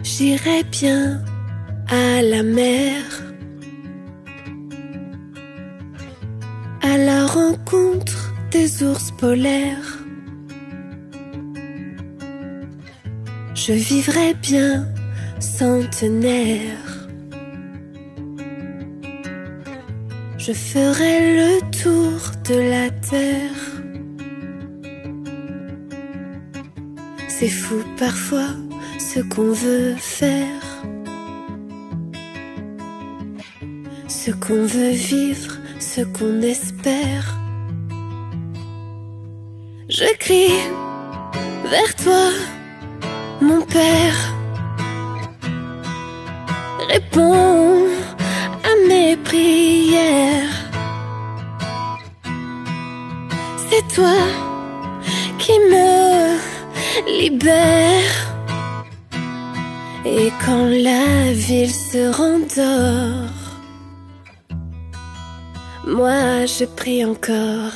J'irai bien à la mer, à la rencontre des ours polaires. Je vivrai bien centenaire. Je ferai le tour de la terre. C'est fou parfois ce qu'on veut faire, ce qu'on veut vivre, ce qu'on espère. Je crie vers toi, mon père. Réponds à mes prières. C'est toi qui me libère. Et quand la ville se rendort, moi je prie encore.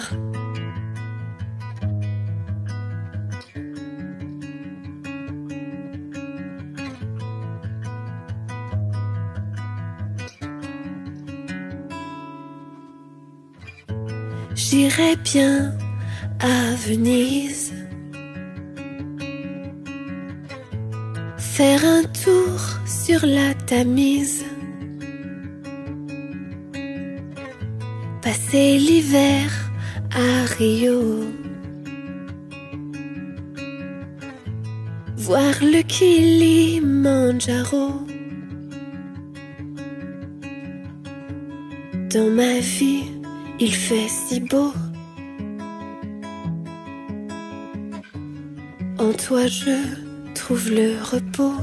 J'irai bien à Venise, faire un tour sur la Tamise, passer l'hiver à Rio, voir le Kilimandjaro. Dans ma vie, il fait si beau. En toi je trouve le repos.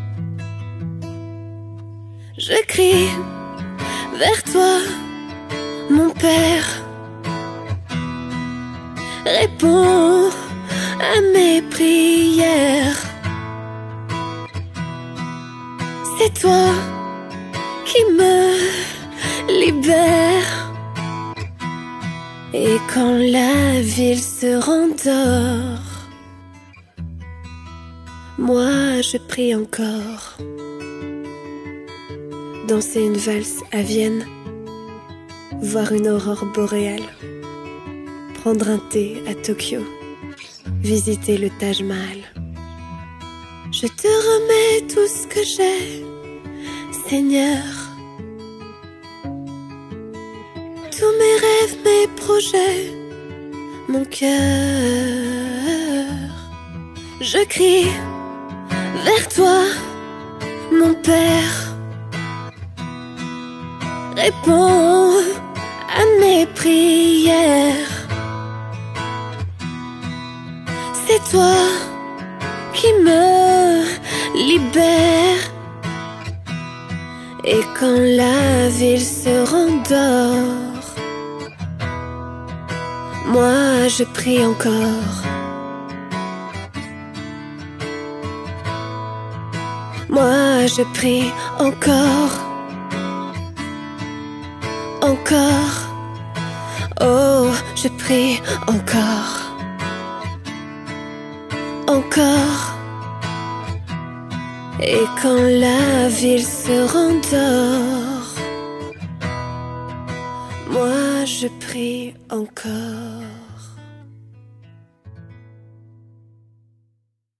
Je crie vers toi, mon père. Réponds à mes prières. C'est toi qui me libère. Et quand la ville se rendort, moi je prie encore. Danser une valse à Vienne, voir une aurore boréale, prendre un thé à Tokyo, visiter le Taj Mahal. Je te remets tout ce que j'ai, Seigneur. Tous mes rêves, mes projets, mon cœur. Je crie vers toi, mon père. Réponds à mes prières. C'est toi qui me libère. Et quand la ville se rendort, moi je prie encore. Moi je prie encore. Encore. Oh, je prie encore. Encore. Et quand la ville se rendort, moi je prie encore.